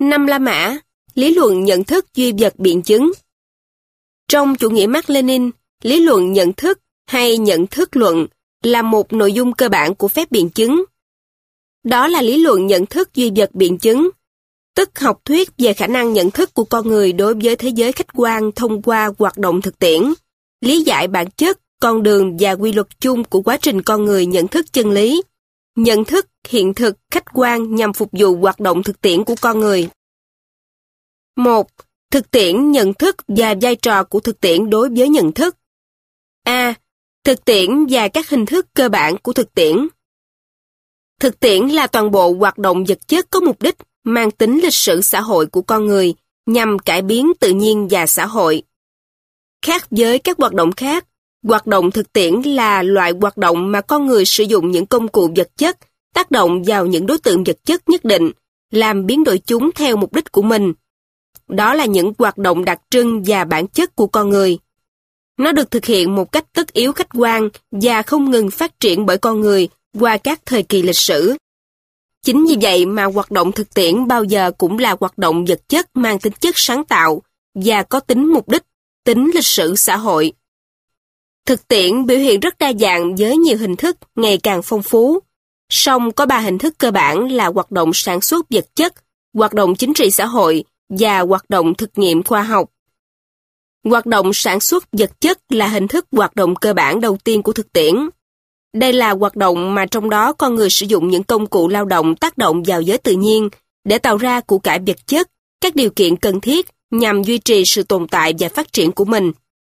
5 La Mã, lý luận nhận thức duy vật biện chứng. Trong chủ nghĩa Mác Lênin, lý luận nhận thức hay nhận thức luận là một nội dung cơ bản của phép biện chứng. Đó là lý luận nhận thức duy vật biện chứng, tức học thuyết về khả năng nhận thức của con người đối với thế giới khách quan thông qua hoạt động thực tiễn, lý giải bản chất, con đường và quy luật chung của quá trình con người nhận thức chân lý, nhận thức hiện thực khách quan nhằm phục vụ hoạt động thực tiễn của con người. 1. Thực tiễn nhận thức và vai trò của thực tiễn đối với nhận thức. A. Thực tiễn và các hình thức cơ bản của thực tiễn. Thực tiễn là toàn bộ hoạt động vật chất có mục đích, mang tính lịch sử xã hội của con người, nhằm cải biến tự nhiên và xã hội. Khác với các hoạt động khác, hoạt động thực tiễn là loại hoạt động mà con người sử dụng những công cụ vật chất, tác động vào những đối tượng vật chất nhất định, làm biến đổi chúng theo mục đích của mình. Đó là những hoạt động đặc trưng và bản chất của con người. Nó được thực hiện một cách tất yếu khách quan và không ngừng phát triển bởi con người qua các thời kỳ lịch sử. Chính vì vậy mà hoạt động thực tiễn bao giờ cũng là hoạt động vật chất mang tính chất sáng tạo và có tính mục đích, tính lịch sử xã hội. Thực tiễn biểu hiện rất đa dạng với nhiều hình thức ngày càng phong phú. Song có 3 hình thức cơ bản là hoạt động sản xuất vật chất, hoạt động chính trị xã hội và hoạt động thực nghiệm khoa học. Hoạt động sản xuất vật chất là hình thức hoạt động cơ bản đầu tiên của thực tiễn. Đây là hoạt động mà trong đó con người sử dụng những công cụ lao động tác động vào giới tự nhiên để tạo ra của cải vật chất, các điều kiện cần thiết nhằm duy trì sự tồn tại và phát triển của mình.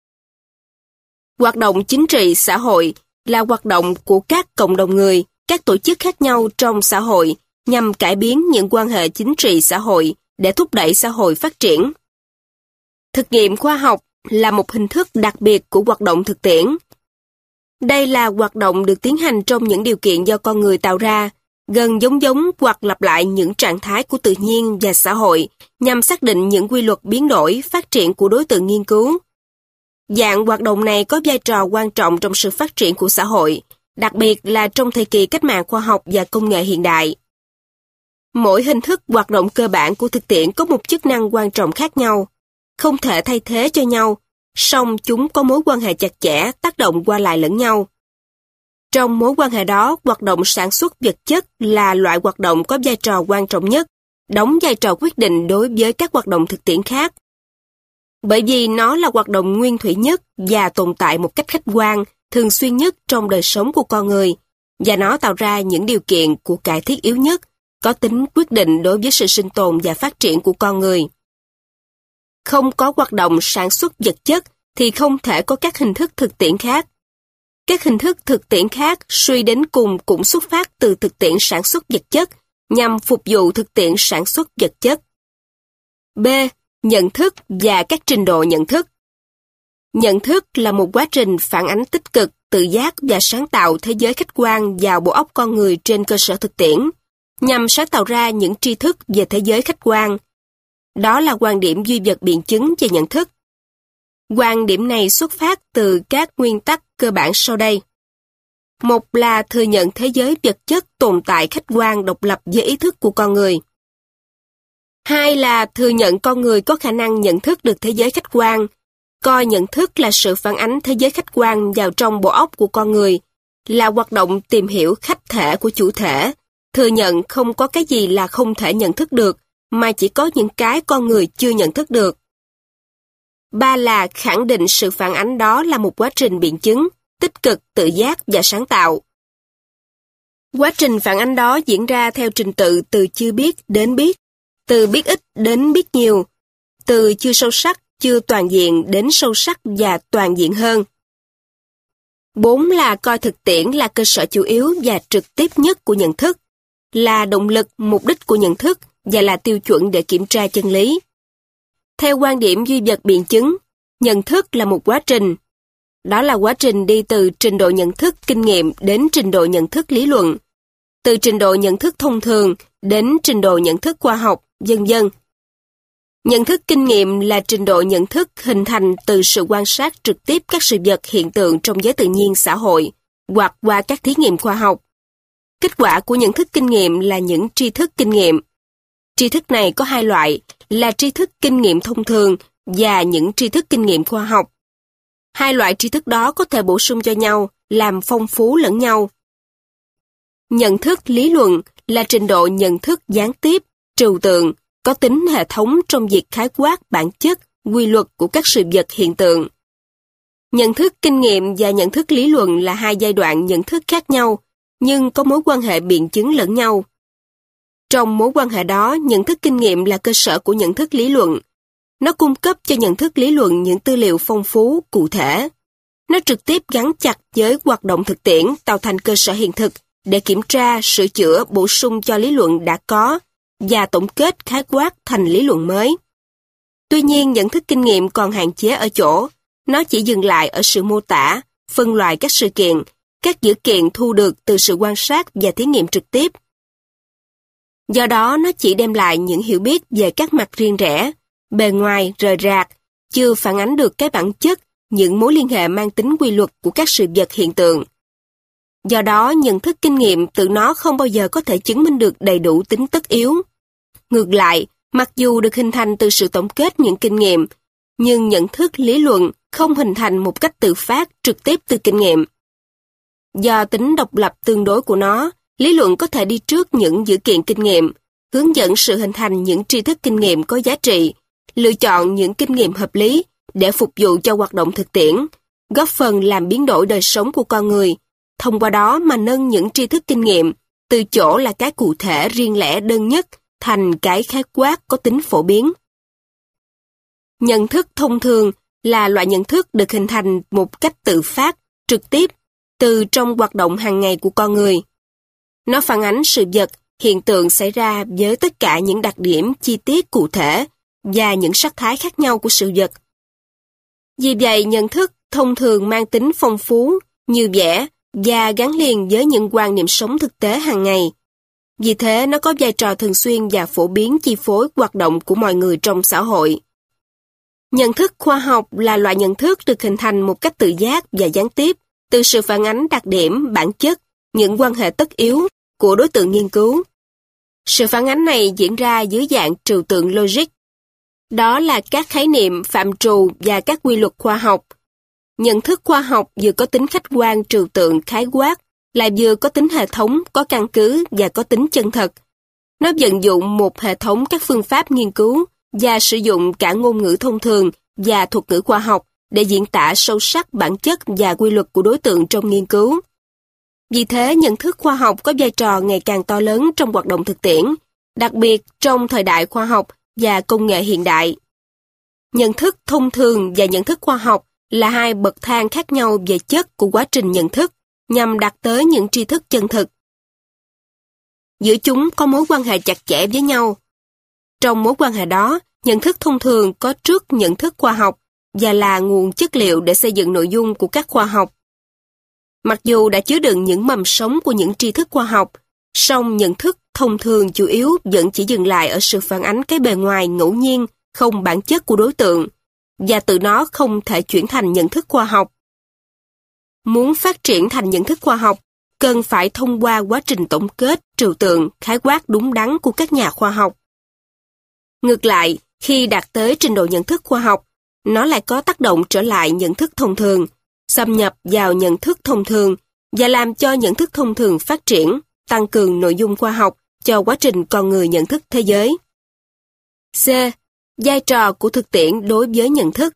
Hoạt động chính trị xã hội là hoạt động của các cộng đồng người, các tổ chức khác nhau trong xã hội nhằm cải biến những quan hệ chính trị xã hội để thúc đẩy xã hội phát triển. Thực nghiệm khoa học là một hình thức đặc biệt của hoạt động thực tiễn. Đây là hoạt động được tiến hành trong những điều kiện do con người tạo ra, gần giống hoặc lặp lại những trạng thái của tự nhiên và xã hội nhằm xác định những quy luật biến đổi, phát triển của đối tượng nghiên cứu. Dạng hoạt động này có vai trò quan trọng trong sự phát triển của xã hội, đặc biệt là trong thời kỳ cách mạng khoa học và công nghệ hiện đại. Mỗi hình thức hoạt động cơ bản của thực tiễn có một chức năng quan trọng khác nhau, không thể thay thế cho nhau, song chúng có mối quan hệ chặt chẽ, tác động qua lại lẫn nhau. Trong mối quan hệ đó, hoạt động sản xuất vật chất là loại hoạt động có vai trò quan trọng nhất, đóng vai trò quyết định đối với các hoạt động thực tiễn khác. Bởi vì nó là hoạt động nguyên thủy nhất và tồn tại một cách khách quan, thường xuyên nhất trong đời sống của con người, và nó tạo ra những điều kiện của cải thiết yếu nhất, có tính quyết định đối với sự sinh tồn và phát triển của con người. Không có hoạt động sản xuất vật chất thì không thể có các hình thức thực tiễn khác. Các hình thức thực tiễn khác suy đến cùng cũng xuất phát từ thực tiễn sản xuất vật chất nhằm phục vụ thực tiễn sản xuất vật chất. B. Nhận thức và các trình độ nhận thức. Nhận thức là một quá trình phản ánh tích cực, tự giác và sáng tạo thế giới khách quan vào bộ óc con người trên cơ sở thực tiễn, nhằm sáng tạo ra những tri thức về thế giới khách quan. Đó là quan điểm duy vật biện chứng về nhận thức. Quan điểm này xuất phát từ các nguyên tắc cơ bản sau đây. Một là thừa nhận thế giới vật chất tồn tại khách quan độc lập với ý thức của con người. Hai là thừa nhận con người có khả năng nhận thức được thế giới khách quan, coi nhận thức là sự phản ánh thế giới khách quan vào trong bộ óc của con người, là hoạt động tìm hiểu khách thể của chủ thể, thừa nhận không có cái gì là không thể nhận thức được, mà chỉ có những cái con người chưa nhận thức được. Ba là khẳng định sự phản ánh đó là một quá trình biện chứng, tích cực, tự giác và sáng tạo. Quá trình phản ánh đó diễn ra theo trình tự từ chưa biết đến biết, từ biết ít đến biết nhiều, từ chưa sâu sắc, chưa toàn diện đến sâu sắc và toàn diện hơn. 4 là coi thực tiễn là cơ sở chủ yếu và trực tiếp nhất của nhận thức, là động lực, mục đích của nhận thức và là tiêu chuẩn để kiểm tra chân lý. Theo quan điểm duy vật biện chứng, nhận thức là một quá trình. Đó là quá trình đi từ trình độ nhận thức kinh nghiệm đến trình độ nhận thức lý luận, từ trình độ nhận thức thông thường đến trình độ nhận thức khoa học, vân vân. Nhận thức kinh nghiệm là trình độ nhận thức hình thành từ sự quan sát trực tiếp các sự vật hiện tượng trong giới tự nhiên xã hội hoặc qua các thí nghiệm khoa học. Kết quả của nhận thức kinh nghiệm là những tri thức kinh nghiệm. Tri thức này có hai loại, là tri thức kinh nghiệm thông thường và những tri thức kinh nghiệm khoa học. Hai loại tri thức đó có thể bổ sung cho nhau, làm phong phú lẫn nhau. Nhận thức lý luận là trình độ nhận thức gián tiếp, trừu tượng, có tính hệ thống trong việc khái quát bản chất, quy luật của các sự vật hiện tượng. Nhận thức kinh nghiệm và nhận thức lý luận là hai giai đoạn nhận thức khác nhau, nhưng có mối quan hệ biện chứng lẫn nhau. Trong mối quan hệ đó, nhận thức kinh nghiệm là cơ sở của nhận thức lý luận. Nó cung cấp cho nhận thức lý luận những tư liệu phong phú, cụ thể. Nó trực tiếp gắn chặt với hoạt động thực tiễn, tạo thành cơ sở hiện thực để kiểm tra, sửa chữa, bổ sung cho lý luận đã có và tổng kết khái quát thành lý luận mới. Tuy nhiên, nhận thức kinh nghiệm còn hạn chế ở chỗ, nó chỉ dừng lại ở sự mô tả, phân loại các sự kiện, các dữ kiện thu được từ sự quan sát và thí nghiệm trực tiếp. Do đó, nó chỉ đem lại những hiểu biết về các mặt riêng rẽ, bề ngoài, rời rạc, chưa phản ánh được cái bản chất, những mối liên hệ mang tính quy luật của các sự vật hiện tượng. Do đó, nhận thức kinh nghiệm tự nó không bao giờ có thể chứng minh được đầy đủ tính tất yếu. Ngược lại, mặc dù được hình thành từ sự tổng kết những kinh nghiệm, nhưng nhận thức lý luận không hình thành một cách tự phát trực tiếp từ kinh nghiệm. Do tính độc lập tương đối của nó, lý luận có thể đi trước những dữ kiện kinh nghiệm, hướng dẫn sự hình thành những tri thức kinh nghiệm có giá trị, lựa chọn những kinh nghiệm hợp lý để phục vụ cho hoạt động thực tiễn, góp phần làm biến đổi đời sống của con người, thông qua đó mà nâng những tri thức kinh nghiệm từ chỗ là cái cụ thể riêng lẻ đơn nhất thành cái khái quát có tính phổ biến. Nhận thức thông thường là loại nhận thức được hình thành một cách tự phát, trực tiếp, từ trong hoạt động hàng ngày của con người. Nó phản ánh sự vật, hiện tượng xảy ra với tất cả những đặc điểm chi tiết cụ thể và những sắc thái khác nhau của sự vật. Vì vậy, nhận thức thông thường mang tính phong phú, như vẽ và gắn liền với những quan niệm sống thực tế hàng ngày. Vì thế, nó có vai trò thường xuyên và phổ biến chi phối hoạt động của mọi người trong xã hội. Nhận thức khoa học là loại nhận thức được hình thành một cách tự giác và gián tiếp từ sự phản ánh đặc điểm, bản chất, những quan hệ tất yếu của đối tượng nghiên cứu. Sự phản ánh này diễn ra dưới dạng trừu tượng logic. Đó là các khái niệm, phạm trù và các quy luật khoa học. Nhận thức khoa học vừa có tính khách quan trừu tượng khái quát, lại vừa có tính hệ thống, có căn cứ và có tính chân thật. Nó vận dụng một hệ thống các phương pháp nghiên cứu và sử dụng cả ngôn ngữ thông thường và thuật ngữ khoa học để diễn tả sâu sắc bản chất và quy luật của đối tượng trong nghiên cứu. Vì thế, nhận thức khoa học có vai trò ngày càng to lớn trong hoạt động thực tiễn, đặc biệt trong thời đại khoa học và công nghệ hiện đại. Nhận thức thông thường và nhận thức khoa học là hai bậc thang khác nhau về chất của quá trình nhận thức, nhằm đạt tới những tri thức chân thực. Giữa chúng có mối quan hệ chặt chẽ với nhau. Trong mối quan hệ đó, nhận thức thông thường có trước nhận thức khoa học và là nguồn chất liệu để xây dựng nội dung của các khoa học. Mặc dù đã chứa đựng những mầm sống của những tri thức khoa học, song nhận thức thông thường chủ yếu vẫn chỉ dừng lại ở sự phản ánh cái bề ngoài ngẫu nhiên, không bản chất của đối tượng, và tự nó không thể chuyển thành nhận thức khoa học. Muốn phát triển thành nhận thức khoa học, cần phải thông qua quá trình tổng kết, trừu tượng, khái quát đúng đắn của các nhà khoa học. Ngược lại, khi đạt tới trình độ nhận thức khoa học, nó lại có tác động trở lại nhận thức thông thường, xâm nhập vào nhận thức thông thường và làm cho nhận thức thông thường phát triển, tăng cường nội dung khoa học cho quá trình con người nhận thức thế giới. C. Vai trò của thực tiễn đối với nhận thức.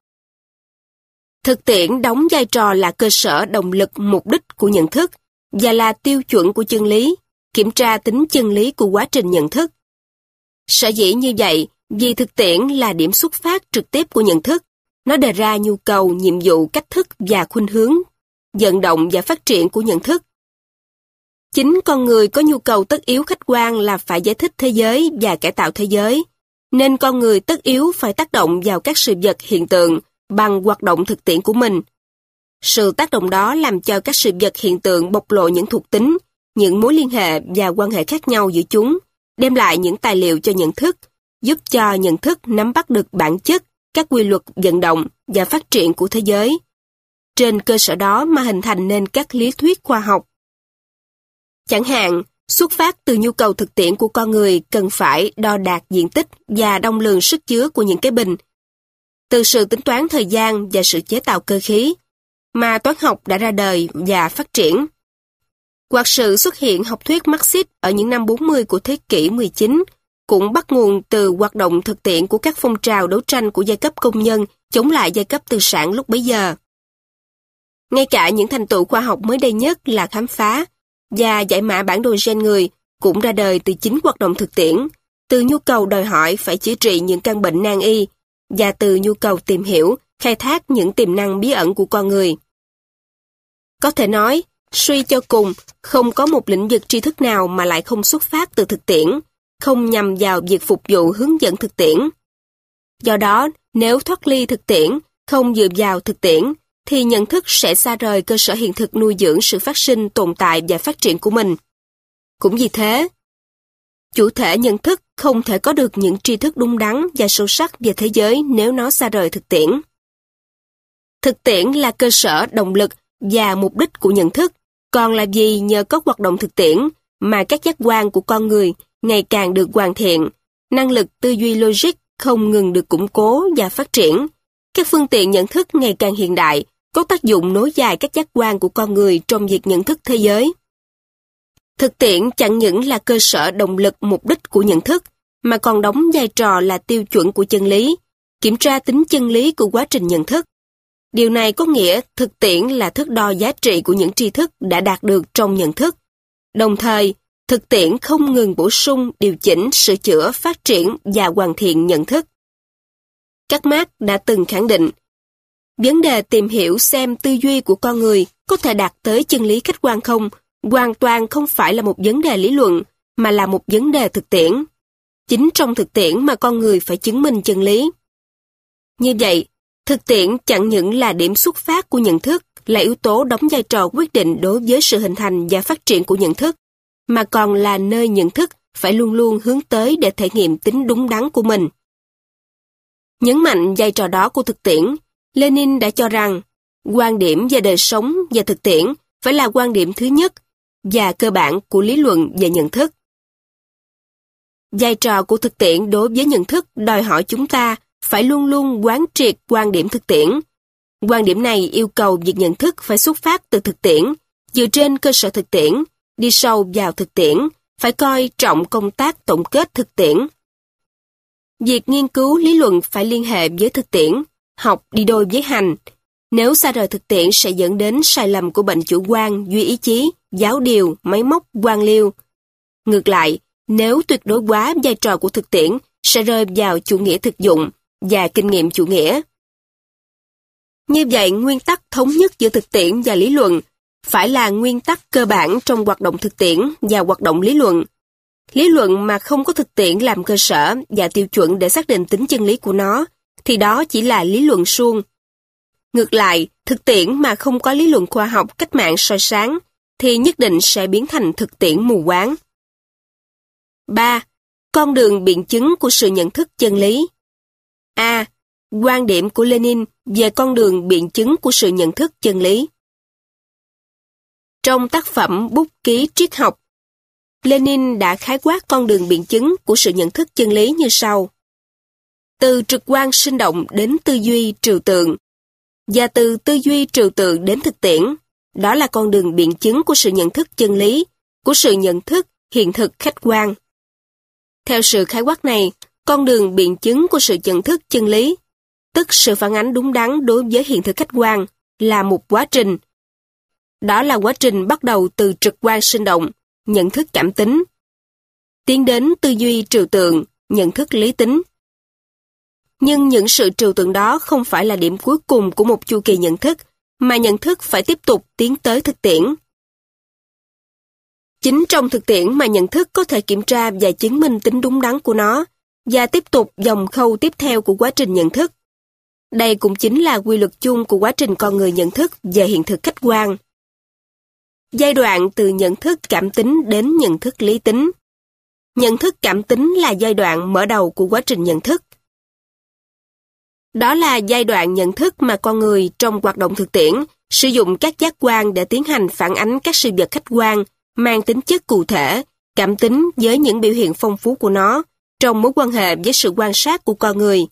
Thực tiễn đóng vai trò là cơ sở động lực mục đích của nhận thức và là tiêu chuẩn của chân lý, kiểm tra tính chân lý của quá trình nhận thức. Sở dĩ như vậy, vì thực tiễn là điểm xuất phát trực tiếp của nhận thức, nó đề ra nhu cầu, nhiệm vụ, cách thức và khuynh hướng, vận động và phát triển của nhận thức. Chính con người có nhu cầu tất yếu khách quan là phải giải thích thế giới và cải tạo thế giới, nên con người tất yếu phải tác động vào các sự vật hiện tượng bằng hoạt động thực tiễn của mình. Sự tác động đó làm cho các sự vật hiện tượng bộc lộ những thuộc tính, những mối liên hệ và quan hệ khác nhau giữa chúng, đem lại những tài liệu cho nhận thức, giúp cho nhận thức nắm bắt được bản chất, các quy luật vận động và phát triển của thế giới. Trên cơ sở đó mà hình thành nên các lý thuyết khoa học. Chẳng hạn, Xuất phát từ nhu cầu thực tiễn của con người cần phải đo đạc diện tích và đong lường sức chứa của những cái bình. Từ sự tính toán thời gian và sự chế tạo cơ khí, mà toán học đã ra đời và phát triển. Hoặc sự xuất hiện học thuyết Marxist ở những năm 40 của thế kỷ 19 cũng bắt nguồn từ hoạt động thực tiễn của các phong trào đấu tranh của giai cấp công nhân chống lại giai cấp tư sản lúc bấy giờ. Ngay cả những thành tựu khoa học mới đây nhất là khám phá và giải mã bản đồ gen người cũng ra đời từ chính hoạt động thực tiễn, từ nhu cầu đòi hỏi phải chữa trị những căn bệnh nan y và từ nhu cầu tìm hiểu, khai thác những tiềm năng bí ẩn của con người. Có thể nói, suy cho cùng, không có một lĩnh vực tri thức nào mà lại không xuất phát từ thực tiễn, không nhằm vào việc phục vụ hướng dẫn thực tiễn. Do đó, nếu thoát ly thực tiễn, không dựa vào thực tiễn, thì nhận thức sẽ xa rời cơ sở hiện thực nuôi dưỡng sự phát sinh, tồn tại và phát triển của mình. Cũng vì thế, chủ thể nhận thức không thể có được những tri thức đúng đắn và sâu sắc về thế giới nếu nó xa rời thực tiễn. Thực tiễn là cơ sở, động lực và mục đích của nhận thức, còn là gì nhờ có hoạt động thực tiễn mà các giác quan của con người ngày càng được hoàn thiện, năng lực tư duy logic không ngừng được củng cố và phát triển. Các phương tiện nhận thức ngày càng hiện đại có tác dụng nối dài các giác quan của con người trong việc nhận thức thế giới. Thực tiễn chẳng những là cơ sở, động lực, mục đích của nhận thức, mà còn đóng vai trò là tiêu chuẩn của chân lý, kiểm tra tính chân lý của quá trình nhận thức. Điều này có nghĩa thực tiễn là thước đo giá trị của những tri thức đã đạt được trong nhận thức. Đồng thời, thực tiễn không ngừng bổ sung, điều chỉnh, sửa chữa, phát triển và hoàn thiện nhận thức. Các Marx đã từng khẳng định, vấn đề tìm hiểu xem tư duy của con người có thể đạt tới chân lý khách quan không, hoàn toàn không phải là một vấn đề lý luận, mà là một vấn đề thực tiễn. Chính trong thực tiễn mà con người phải chứng minh chân lý. Như vậy, thực tiễn chẳng những là điểm xuất phát của nhận thức, là yếu tố đóng vai trò quyết định đối với sự hình thành và phát triển của nhận thức, mà còn là nơi nhận thức phải luôn luôn hướng tới để thể nghiệm tính đúng đắn của mình. Nhấn mạnh vai trò đó của thực tiễn, Lenin đã cho rằng quan điểm về đời sống và thực tiễn phải là quan điểm thứ nhất và cơ bản của lý luận về nhận thức. Vai trò của thực tiễn đối với nhận thức đòi hỏi chúng ta phải luôn luôn quán triệt quan điểm thực tiễn. Quan điểm này yêu cầu việc nhận thức phải xuất phát từ thực tiễn, dựa trên cơ sở thực tiễn, đi sâu vào thực tiễn, phải coi trọng công tác tổng kết thực tiễn. Việc nghiên cứu lý luận phải liên hệ với thực tiễn, học đi đôi với hành. Nếu xa rời thực tiễn sẽ dẫn đến sai lầm của bệnh chủ quan, duy ý chí, giáo điều, máy móc, quan liêu. Ngược lại, nếu tuyệt đối quá vai trò của thực tiễn sẽ rơi vào chủ nghĩa thực dụng và kinh nghiệm chủ nghĩa. Như vậy, nguyên tắc thống nhất giữa thực tiễn và lý luận phải là nguyên tắc cơ bản trong hoạt động thực tiễn và hoạt động lý luận. Lý luận mà không có thực tiễn làm cơ sở và tiêu chuẩn để xác định tính chân lý của nó, thì đó chỉ là lý luận suông. Ngược lại, thực tiễn mà không có lý luận khoa học cách mạng soi sáng, thì nhất định sẽ biến thành thực tiễn mù quáng. 3. Con đường biện chứng của sự nhận thức chân lý. A. Quan điểm của Lenin về con đường biện chứng của sự nhận thức chân lý. Trong tác phẩm Bút ký triết học, Lenin đã khái quát con đường biện chứng của sự nhận thức chân lý như sau. Từ trực quan sinh động đến tư duy trừu tượng, và từ tư duy trừu tượng đến thực tiễn, đó là con đường biện chứng của sự nhận thức chân lý, của sự nhận thức hiện thực khách quan. Theo sự khái quát này, con đường biện chứng của sự nhận thức chân lý, tức sự phản ánh đúng đắn đối với hiện thực khách quan, là một quá trình. Đó là quá trình bắt đầu từ trực quan sinh động, nhận thức cảm tính, tiến đến tư duy trừu tượng, nhận thức lý tính. Nhưng những sự trừu tượng đó không phải là điểm cuối cùng của một chu kỳ nhận thức, mà nhận thức phải tiếp tục tiến tới thực tiễn. Chính trong thực tiễn mà nhận thức có thể kiểm tra và chứng minh tính đúng đắn của nó, và tiếp tục dòng khâu tiếp theo của quá trình nhận thức. Đây cũng chính là quy luật chung của quá trình con người nhận thức về hiện thực khách quan. Giai đoạn từ nhận thức cảm tính đến nhận thức lý tính. Nhận thức cảm tính là giai đoạn mở đầu của quá trình nhận thức. Đó là giai đoạn nhận thức mà con người trong hoạt động thực tiễn sử dụng các giác quan để tiến hành phản ánh các sự vật khách quan mang tính chất cụ thể cảm tính với những biểu hiện phong phú của nó trong mối quan hệ với sự quan sát của con người.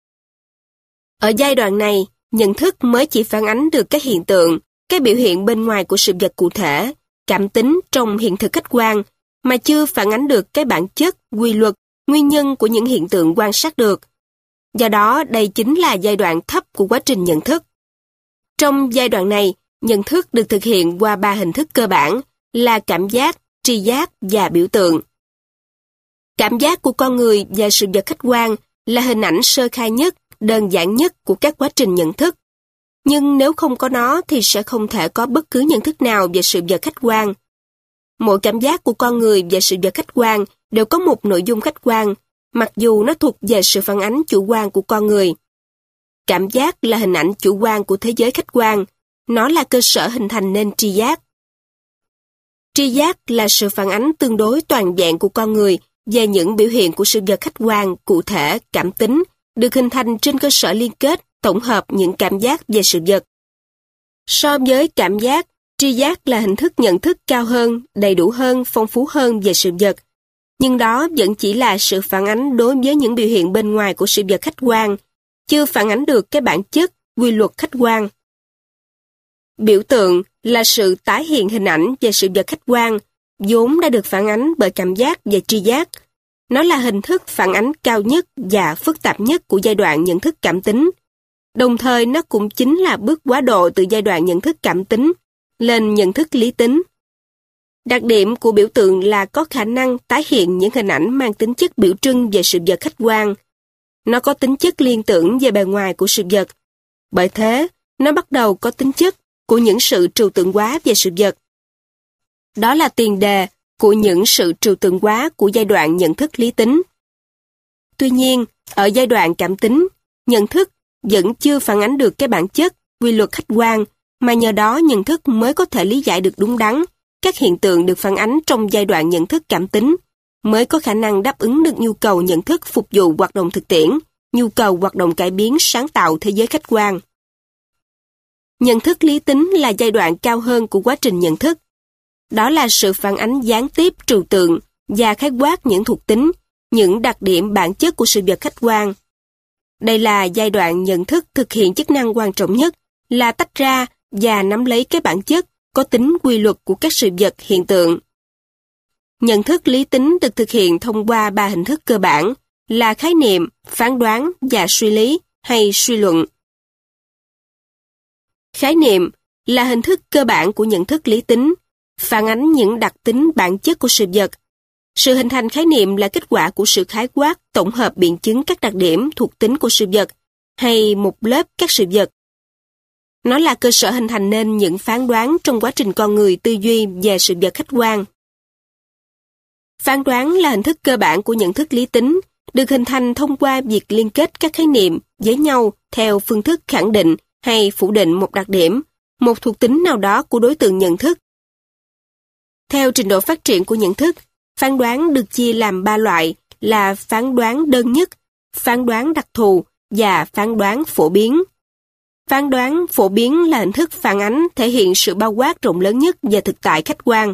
Ở giai đoạn này, nhận thức mới chỉ phản ánh được các hiện tượng, các biểu hiện bên ngoài của sự vật cụ thể, cảm tính trong hiện thực khách quan, mà chưa phản ánh được cái bản chất, quy luật, nguyên nhân của những hiện tượng quan sát được. Do đó, đây chính là giai đoạn thấp của quá trình nhận thức. Trong giai đoạn này, nhận thức được thực hiện qua 3 hình thức cơ bản là cảm giác, tri giác và biểu tượng. Cảm giác của con người và sự vật khách quan là hình ảnh sơ khai nhất, đơn giản nhất của các quá trình nhận thức. Nhưng nếu không có nó thì sẽ không thể có bất cứ nhận thức nào về sự vật khách quan. Mỗi cảm giác của con người và sự vật khách quan đều có một nội dung khách quan, mặc dù nó thuộc về sự phản ánh chủ quan của con người. Cảm giác là hình ảnh chủ quan của thế giới khách quan, nó là cơ sở hình thành nên tri giác. Tri giác là sự phản ánh tương đối toàn vẹn của con người về những biểu hiện của sự vật khách quan, cụ thể, cảm tính, được hình thành trên cơ sở liên kết, tổng hợp những cảm giác về sự vật. So với cảm giác, tri giác là hình thức nhận thức cao hơn, đầy đủ hơn, phong phú hơn về sự vật. Nhưng đó vẫn chỉ là sự phản ánh đối với những biểu hiện bên ngoài của sự vật khách quan, chưa phản ánh được cái bản chất, quy luật khách quan. Biểu tượng là sự tái hiện hình ảnh về sự vật khách quan, vốn đã được phản ánh bởi cảm giác và tri giác. Nó là hình thức phản ánh cao nhất và phức tạp nhất của giai đoạn nhận thức cảm tính. Đồng thời nó cũng chính là bước quá độ từ giai đoạn nhận thức cảm tính lên nhận thức lý tính. Đặc điểm của biểu tượng là có khả năng tái hiện những hình ảnh mang tính chất biểu trưng về sự vật khách quan. Nó có tính chất liên tưởng về bề ngoài của sự vật. Bởi thế, nó bắt đầu có tính chất của những sự trừu tượng hóa về sự vật. Đó là tiền đề của những sự trừu tượng hóa của giai đoạn nhận thức lý tính. Tuy nhiên, ở giai đoạn cảm tính, nhận thức vẫn chưa phản ánh được cái bản chất, quy luật khách quan, mà nhờ đó nhận thức mới có thể lý giải được đúng đắn các hiện tượng được phản ánh trong giai đoạn nhận thức cảm tính, mới có khả năng đáp ứng được nhu cầu nhận thức phục vụ hoạt động thực tiễn, nhu cầu hoạt động cải biến sáng tạo thế giới khách quan. Nhận thức lý tính là giai đoạn cao hơn của quá trình nhận thức. Đó là sự phản ánh gián tiếp trừu tượng và khái quát những thuộc tính, những đặc điểm bản chất của sự vật khách quan. Đây là giai đoạn nhận thức thực hiện chức năng quan trọng nhất là tách ra và nắm lấy cái bản chất có tính quy luật của các sự vật hiện tượng. Nhận thức lý tính được thực hiện thông qua 3 hình thức cơ bản là khái niệm, phán đoán và suy lý hay suy luận. Khái niệm là hình thức cơ bản của nhận thức lý tính, phản ánh những đặc tính bản chất của sự vật. Sự hình thành khái niệm là kết quả của sự khái quát, tổng hợp biện chứng các đặc điểm, thuộc tính của sự vật, hay một lớp các sự vật. Nó là cơ sở hình thành nên những phán đoán trong quá trình con người tư duy về sự vật khách quan. Phán đoán là hình thức cơ bản của nhận thức lý tính, được hình thành thông qua việc liên kết các khái niệm với nhau theo phương thức khẳng định hay phủ định một đặc điểm, một thuộc tính nào đó của đối tượng nhận thức. Theo trình độ phát triển của nhận thức, phán đoán được chia làm 3 loại là phán đoán đơn nhất, phán đoán đặc thù và phán đoán phổ biến. Phán đoán phổ biến là hình thức phản ánh thể hiện sự bao quát rộng lớn nhất về thực tại khách quan.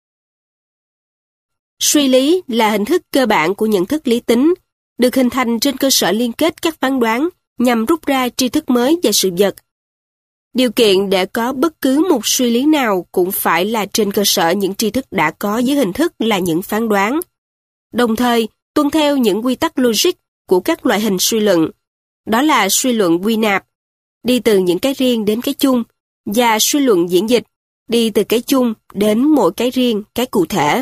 Suy lý là hình thức cơ bản của nhận thức lý tính, được hình thành trên cơ sở liên kết các phán đoán nhằm rút ra tri thức mới về sự vật. Điều kiện để có bất cứ một suy lý nào cũng phải là trên cơ sở những tri thức đã có dưới hình thức là những phán đoán. Đồng thời, tuân theo những quy tắc logic của các loại hình suy luận. Đó là suy luận quy nạp, đi từ những cái riêng đến cái chung, và suy luận diễn dịch, đi từ cái chung đến mỗi cái riêng, cái cụ thể.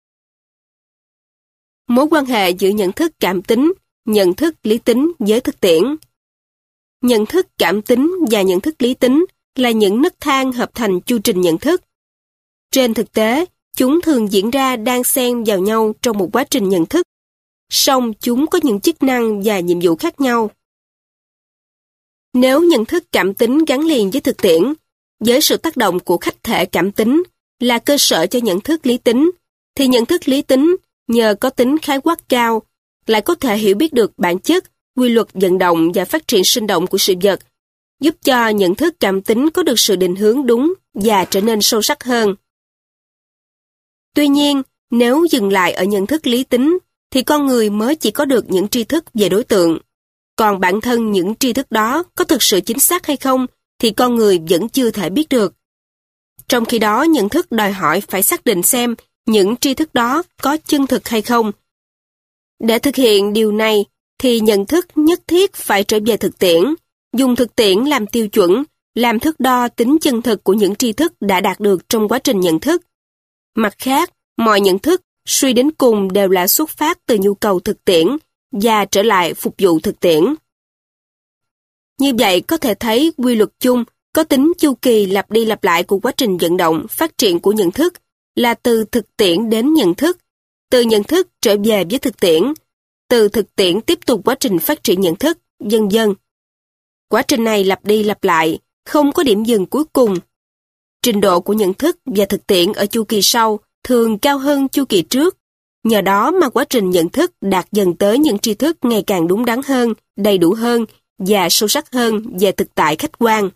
Mối quan hệ giữa nhận thức cảm tính, nhận thức lý tính với thực tiễn. Nhận thức cảm tính và nhận thức lý tính là những nấc thang hợp thành chu trình nhận thức. Trên thực tế, chúng thường diễn ra đan xen vào nhau trong một quá trình nhận thức, song chúng có những chức năng và nhiệm vụ khác nhau. Nếu nhận thức cảm tính gắn liền với thực tiễn, với sự tác động của khách thể cảm tính là cơ sở cho nhận thức lý tính, thì nhận thức lý tính nhờ có tính khái quát cao, lại có thể hiểu biết được bản chất, quy luật vận động và phát triển sinh động của sự vật, giúp cho nhận thức cảm tính có được sự định hướng đúng và trở nên sâu sắc hơn. Tuy nhiên, Nếu dừng lại ở nhận thức lý tính, thì con người mới chỉ có được những tri thức về đối tượng. Còn bản thân những tri thức đó có thực sự chính xác hay không, thì con người vẫn chưa thể biết được. Trong khi đó, nhận thức đòi hỏi phải xác định xem những tri thức đó có chân thực hay không. Để thực hiện điều này, thì nhận thức nhất thiết phải trở về thực tiễn, dùng thực tiễn làm tiêu chuẩn, làm thước đo tính chân thực của những tri thức đã đạt được trong quá trình nhận thức. Mặt khác, mọi nhận thức suy đến cùng đều là xuất phát từ nhu cầu thực tiễn và trở lại phục vụ thực tiễn. Như vậy có thể thấy quy luật chung có tính chu kỳ lặp đi lặp lại của quá trình vận động, phát triển của nhận thức là từ thực tiễn đến nhận thức, từ nhận thức trở về với thực tiễn, từ thực tiễn tiếp tục quá trình phát triển nhận thức, vân vân. Quá trình này lặp đi lặp lại, không có điểm dừng cuối cùng. Trình độ của nhận thức và thực tiễn ở chu kỳ sau thường cao hơn chu kỳ trước. Nhờ đó mà quá trình nhận thức đạt dần tới những tri thức ngày càng đúng đắn hơn, đầy đủ hơn và sâu sắc hơn về thực tại khách quan.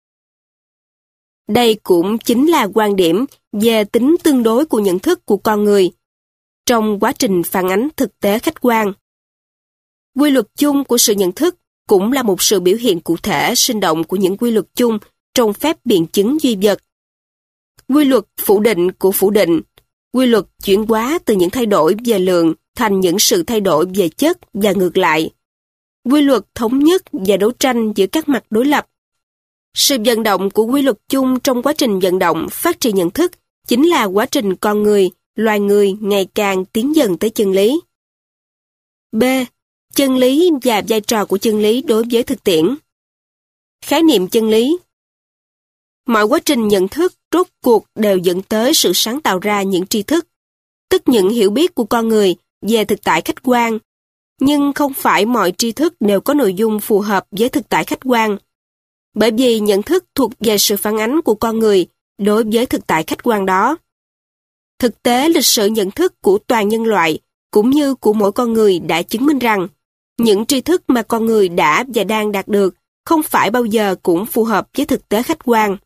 Đây cũng chính là quan điểm về tính tương đối của nhận thức của con người trong quá trình phản ánh thực tế khách quan. Quy luật chung của sự nhận thức cũng là một sự biểu hiện cụ thể sinh động của những quy luật chung trong phép biện chứng duy vật. Quy luật phủ định của phủ định, quy luật chuyển hóa từ những thay đổi về lượng thành những sự thay đổi về chất và ngược lại. Quy luật thống nhất và đấu tranh giữa các mặt đối lập. Sự vận động của quy luật chung trong quá trình vận động phát triển nhận thức chính là quá trình con người, loài người ngày càng tiến dần tới chân lý. B. Chân lý và vai trò của chân lý đối với thực tiễn. Khái niệm chân lý. Mọi quá trình nhận thức rốt cuộc đều dẫn tới sự sáng tạo ra những tri thức, tức những hiểu biết của con người về thực tại khách quan. Nhưng không phải mọi tri thức đều có nội dung phù hợp với thực tại khách quan. Bởi vì nhận thức thuộc về sự phản ánh của con người đối với thực tại khách quan đó. Thực tế lịch sử nhận thức của toàn nhân loại cũng như của mỗi con người đã chứng minh rằng những tri thức mà con người đã và đang đạt được không phải bao giờ cũng phù hợp với thực tế khách quan.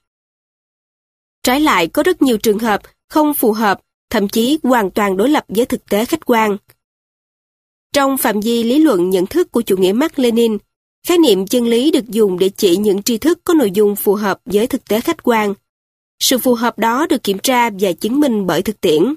Trái lại, có rất nhiều trường hợp không phù hợp, thậm chí hoàn toàn đối lập với thực tế khách quan. Trong phạm vi lý luận nhận thức của chủ nghĩa Mác Lênin, khái niệm chân lý được dùng để chỉ những tri thức có nội dung phù hợp với thực tế khách quan. Sự phù hợp đó được kiểm tra và chứng minh bởi thực tiễn.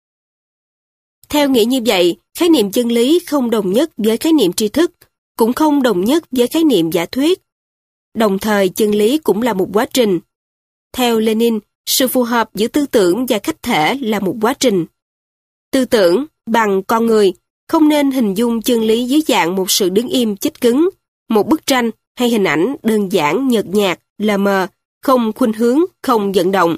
Theo nghĩa như vậy, khái niệm chân lý không đồng nhất với khái niệm tri thức, cũng không đồng nhất với khái niệm giả thuyết. Đồng thời, chân lý cũng là một quá trình. Theo Lenin, sự phù hợp giữa tư tưởng và khách thể là một quá trình. Tư tưởng, bằng con người, không nên hình dung chân lý dưới dạng một sự đứng im chết cứng, một bức tranh hay hình ảnh đơn giản nhợt nhạt, lờ mờ, không khuynh hướng, không vận động.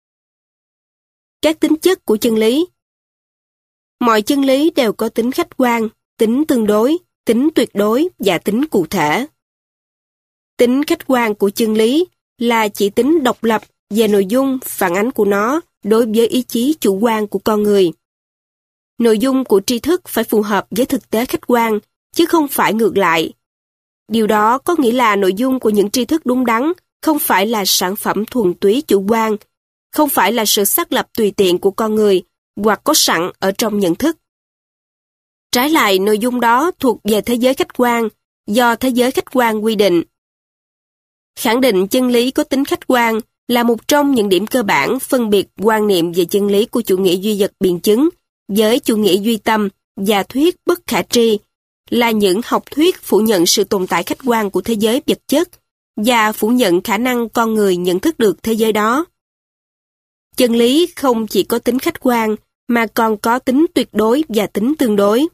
Các tính chất của chân lý. Mọi chân lý đều có tính khách quan, tính tương đối, tính tuyệt đối và tính cụ thể. Tính khách quan của chân lý là chỉ tính độc lập về nội dung phản ánh của nó đối với ý chí chủ quan của con người. Nội dung của tri thức phải phù hợp với thực tế khách quan, chứ không phải ngược lại. Điều đó có nghĩa là nội dung của những tri thức đúng đắn không phải là sản phẩm thuần túy chủ quan, không phải là sự xác lập tùy tiện của con người hoặc có sẵn ở trong nhận thức. Trái lại, nội dung đó thuộc về thế giới khách quan, do thế giới khách quan quy định. Khẳng định chân lý có tính khách quan là một trong những điểm cơ bản phân biệt quan niệm về chân lý của chủ nghĩa duy vật biện chứng với chủ nghĩa duy tâm và thuyết bất khả tri, là những học thuyết phủ nhận sự tồn tại khách quan của thế giới vật chất và phủ nhận khả năng con người nhận thức được thế giới đó. Chân lý không chỉ có tính khách quan mà còn có tính tuyệt đối và tính tương đối.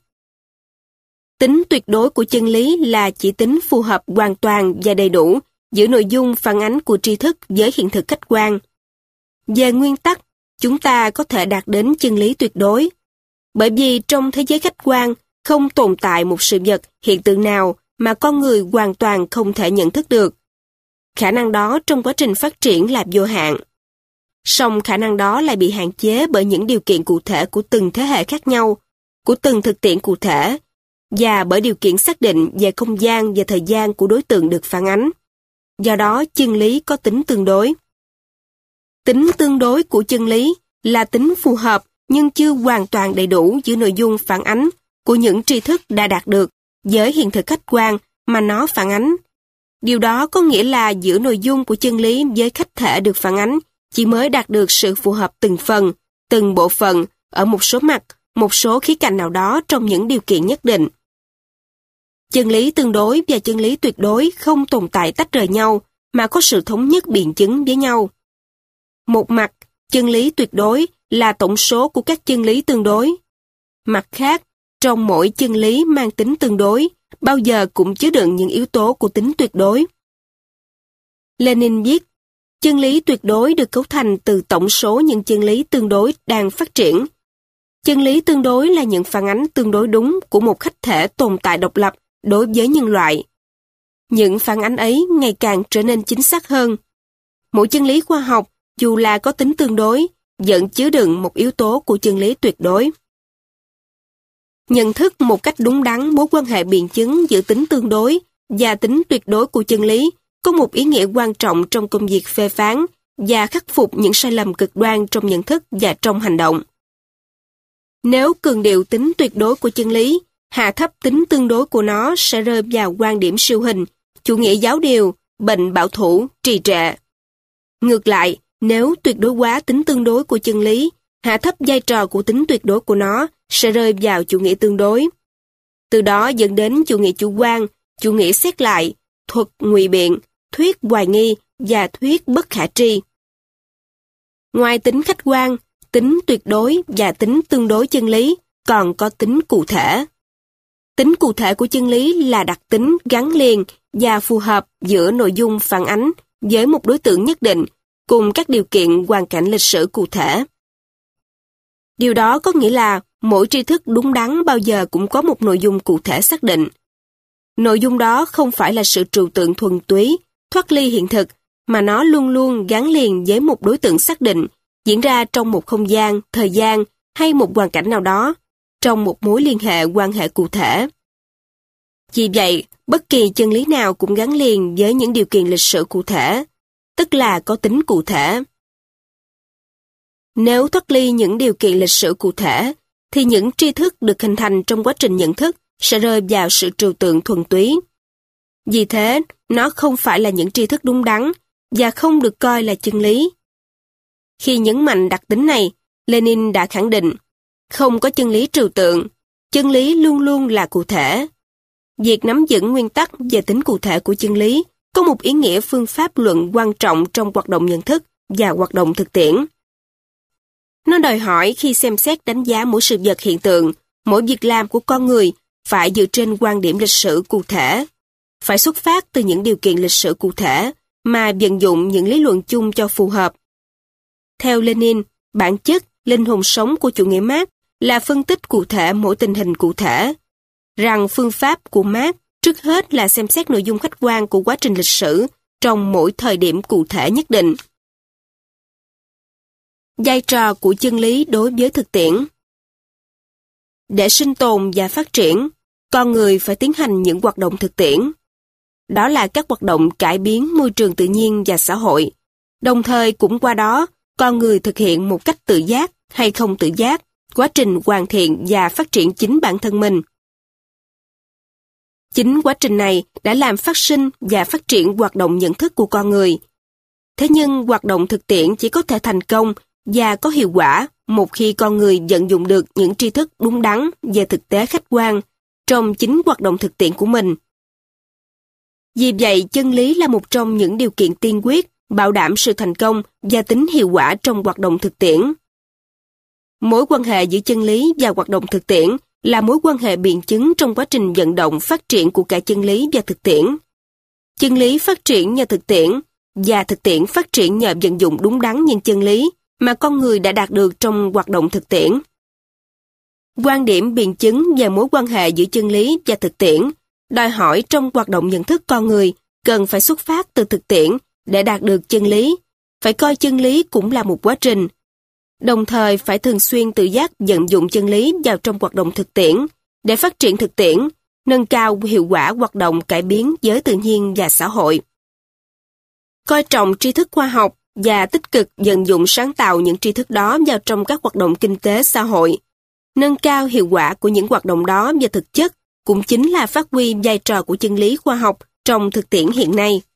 Tính tuyệt đối của chân lý là chỉ tính phù hợp hoàn toàn và đầy đủ giữa nội dung phản ánh của tri thức với hiện thực khách quan. Về nguyên tắc, chúng ta có thể đạt đến chân lý tuyệt đối, bởi vì trong thế giới khách quan không tồn tại một sự vật, hiện tượng nào mà con người hoàn toàn không thể nhận thức được. Khả năng đó trong quá trình phát triển là vô hạn. Song khả năng đó lại bị hạn chế bởi những điều kiện cụ thể của từng thế hệ khác nhau, của từng thực tiễn cụ thể, và bởi điều kiện xác định về không gian và thời gian của đối tượng được phản ánh. Do đó, chân lý có tính tương đối. Tính tương đối của chân lý là tính phù hợp nhưng chưa hoàn toàn đầy đủ giữa nội dung phản ánh của những tri thức đã đạt được với hiện thực khách quan mà nó phản ánh. Điều đó có nghĩa là giữa nội dung của chân lý với khách thể được phản ánh chỉ mới đạt được sự phù hợp từng phần, từng bộ phận, ở một số mặt, một số khía cạnh nào đó trong những điều kiện nhất định. Chân lý tương đối và chân lý tuyệt đối không tồn tại tách rời nhau, mà có sự thống nhất biện chứng với nhau. Một mặt, chân lý tuyệt đối là tổng số của các chân lý tương đối. Mặt khác, trong mỗi chân lý mang tính tương đối, bao giờ cũng chứa đựng những yếu tố của tính tuyệt đối. Lenin viết, chân lý tuyệt đối được cấu thành từ tổng số những chân lý tương đối đang phát triển. Chân lý tương đối là những phản ánh tương đối đúng của một khách thể tồn tại độc lập đối với nhân loại. Những phản ánh ấy ngày càng trở nên chính xác hơn. Mỗi chân lý khoa học, dù là có tính tương đối, vẫn chứa đựng một yếu tố của chân lý tuyệt đối. Nhận thức một cách đúng đắn mối quan hệ biện chứng giữa tính tương đối và tính tuyệt đối của chân lý có một ý nghĩa quan trọng trong công việc phê phán và khắc phục những sai lầm cực đoan trong nhận thức và trong hành động. Nếu cường điệu tính tuyệt đối của chân lý, hạ thấp tính tương đối của nó sẽ rơi vào quan điểm siêu hình, chủ nghĩa giáo điều, bệnh bảo thủ, trì trệ. Ngược lại, nếu tuyệt đối quá tính tương đối của chân lý, hạ thấp vai trò của tính tuyệt đối của nó sẽ rơi vào chủ nghĩa tương đối. Từ đó dẫn đến chủ nghĩa chủ quan, chủ nghĩa xét lại, thuật ngụy biện, thuyết hoài nghi và thuyết bất khả tri. Ngoài tính khách quan, tính tuyệt đối và tính tương đối chân lý còn có tính cụ thể. Tính cụ thể của chân lý là đặc tính gắn liền và phù hợp giữa nội dung phản ánh với một đối tượng nhất định cùng các điều kiện hoàn cảnh lịch sử cụ thể. Điều đó có nghĩa là mỗi tri thức đúng đắn bao giờ cũng có một nội dung cụ thể xác định. Nội dung đó không phải là sự trừu tượng thuần túy, thoát ly hiện thực, mà nó luôn luôn gắn liền với một đối tượng xác định, diễn ra trong một không gian, thời gian hay một hoàn cảnh nào đó, trong một mối liên hệ quan hệ cụ thể. Vì vậy, bất kỳ chân lý nào cũng gắn liền với những điều kiện lịch sử cụ thể, tức là có tính cụ thể. Nếu thoát ly những điều kiện lịch sử cụ thể, thì những tri thức được hình thành trong quá trình nhận thức sẽ rơi vào sự trừu tượng thuần túy. Vì thế, nó không phải là những tri thức đúng đắn và không được coi là chân lý. Khi nhấn mạnh đặc tính này, Lenin đã khẳng định, không có chân lý trừu tượng, chân lý luôn luôn là cụ thể. Việc nắm vững nguyên tắc về tính cụ thể của chân lý có một ý nghĩa phương pháp luận quan trọng trong hoạt động nhận thức và hoạt động thực tiễn. Nó đòi hỏi khi xem xét đánh giá mỗi sự vật hiện tượng, mỗi việc làm của con người phải dựa trên quan điểm lịch sử cụ thể, phải xuất phát từ những điều kiện lịch sử cụ thể mà vận dụng những lý luận chung cho phù hợp. Theo Lenin, bản chất, linh hồn sống của chủ nghĩa Mác là phân tích cụ thể mỗi tình hình cụ thể, rằng phương pháp của Mác trước hết là xem xét nội dung khách quan của quá trình lịch sử trong mỗi thời điểm cụ thể nhất định. Vai trò của chân lý đối với thực tiễn. Để sinh tồn và phát triển, con người phải tiến hành những hoạt động thực tiễn. Đó là các hoạt động cải biến môi trường tự nhiên và xã hội. Đồng thời cũng qua đó, con người thực hiện một cách tự giác hay không tự giác, quá trình hoàn thiện và phát triển chính bản thân mình. Chính quá trình này đã làm phát sinh và phát triển hoạt động nhận thức của con người. Thế nhưng hoạt động thực tiễn chỉ có thể thành công và có hiệu quả một khi con người vận dụng được những tri thức đúng đắn về thực tế khách quan trong chính hoạt động thực tiễn của mình. Vì vậy, chân lý là một trong những điều kiện tiên quyết bảo đảm sự thành công và tính hiệu quả trong hoạt động thực tiễn. Mối quan hệ giữa chân lý và hoạt động thực tiễn là mối quan hệ biện chứng trong quá trình vận động phát triển của cả chân lý và thực tiễn. Chân lý phát triển nhờ thực tiễn, và thực tiễn phát triển nhờ vận dụng đúng đắn những chân lý mà con người đã đạt được trong hoạt động thực tiễn. Quan điểm biện chứng về mối quan hệ giữa chân lý và thực tiễn đòi hỏi trong hoạt động nhận thức con người cần phải xuất phát từ thực tiễn để đạt được chân lý, phải coi chân lý cũng là một quá trình. Đồng thời phải thường xuyên tự giác vận dụng chân lý vào trong hoạt động thực tiễn để phát triển thực tiễn, nâng cao hiệu quả hoạt động cải biến giới tự nhiên và xã hội. Coi trọng tri thức khoa học và tích cực vận dụng sáng tạo những tri thức đó vào trong các hoạt động kinh tế xã hội. Nâng cao hiệu quả của những hoạt động đó và thực chất cũng chính là phát huy vai trò của chân lý khoa học trong thực tiễn hiện nay.